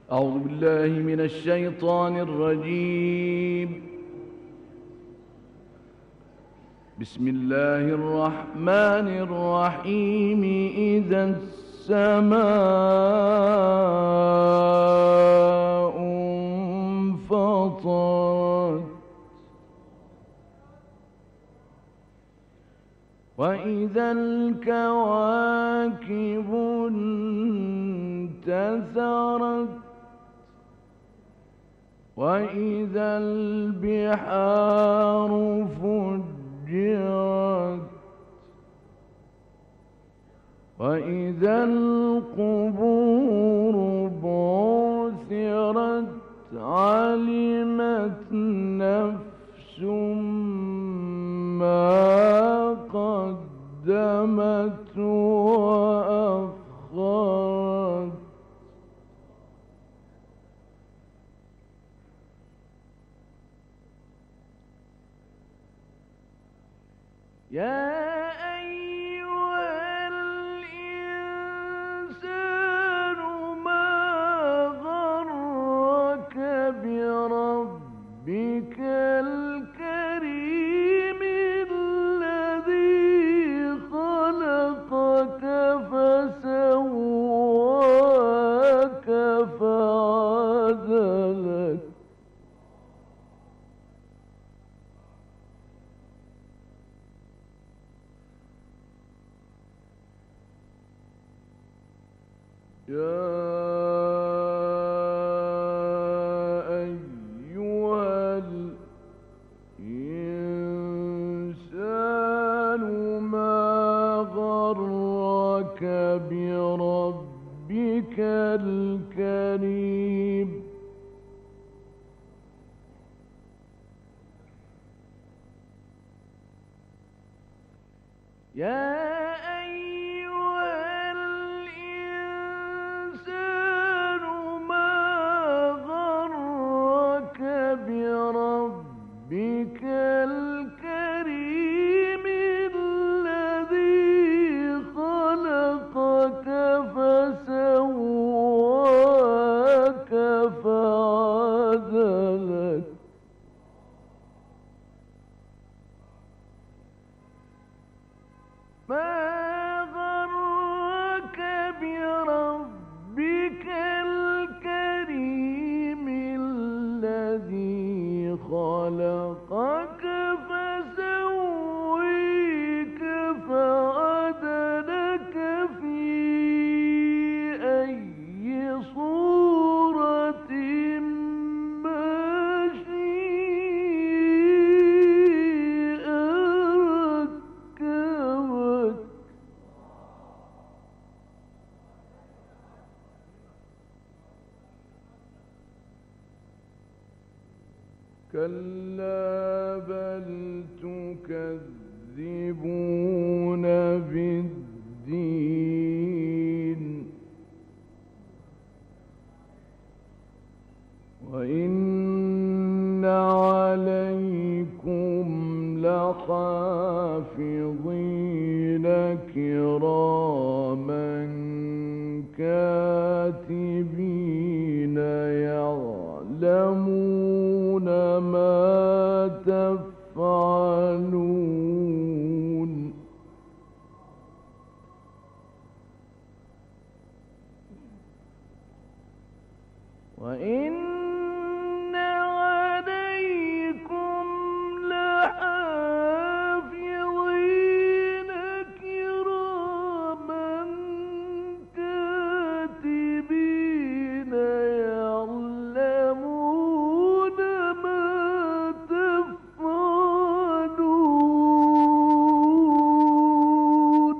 أعوذ بالله من الشيطان الرجيم. بسم الله الرحمن الرحيم. إذا السماء انفطرت وإذا الكواكب انتثرت وإذا البحار فجرت وإذا القبور بعثرت علمت نفس ما قدمت وأخرت. يا أيها الإنسان ما غرك بربك الكريم الذي خلقك فسواك فعدلك يا أيها الإنسان ما غرك بربك الكريم يا بربك الكريم الذي خلقك فسواك فعدلك ما غرك بربك الكريم الذي خلقك فسويك فعدلك في أي صورة ما شاء ركبك كلا بل تكذبون بالدين وإن عليكم لحافظين كراما كاتبين يعلمون ما تفعلون وإن عليكم لحافظين كراما كاتبين يعلمون ما تفعلون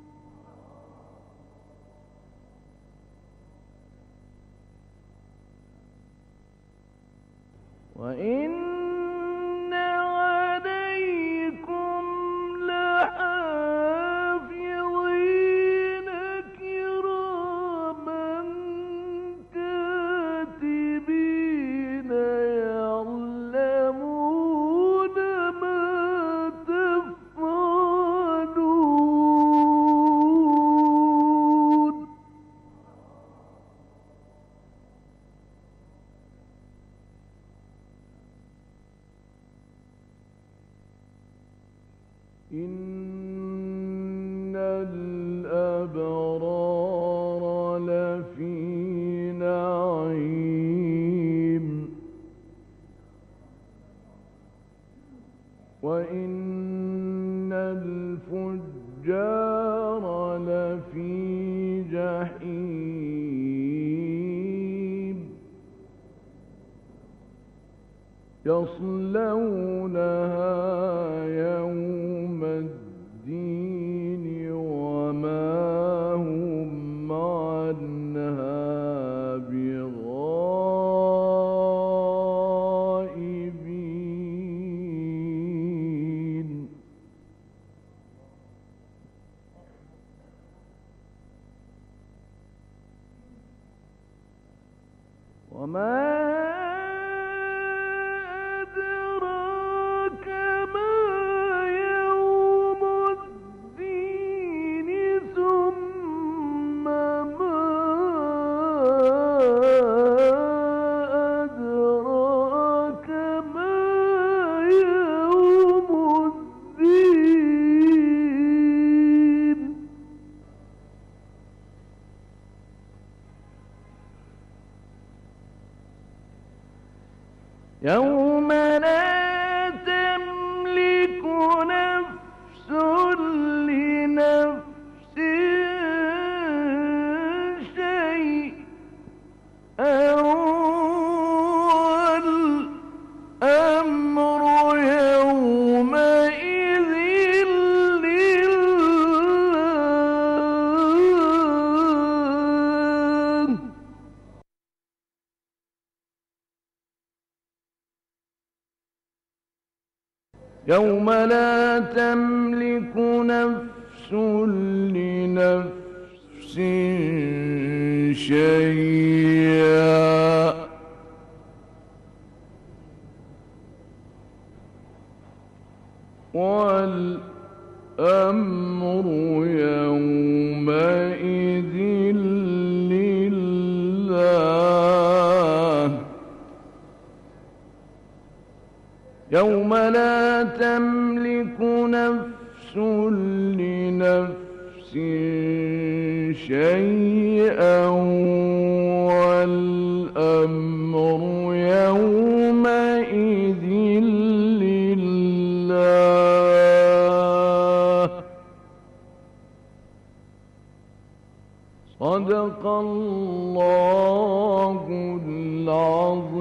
وإن عليكم لحافظين كراما كاتبين يعلمون ما تفعلون إن الأبرار لفي نعيم وإن الفجار لفي جحيم يصلونها يوم الدين وما هم عنها بغائبين وما يوم لا تملك نفس لنفس شيئا والأمر يومئذ لله يوم لا تملك نفس لنفس شيئا والأمر يومئذ لله يوم لا تملك نفس لنفس شيئا والأمر يومئذ لله صدق الله العظيم.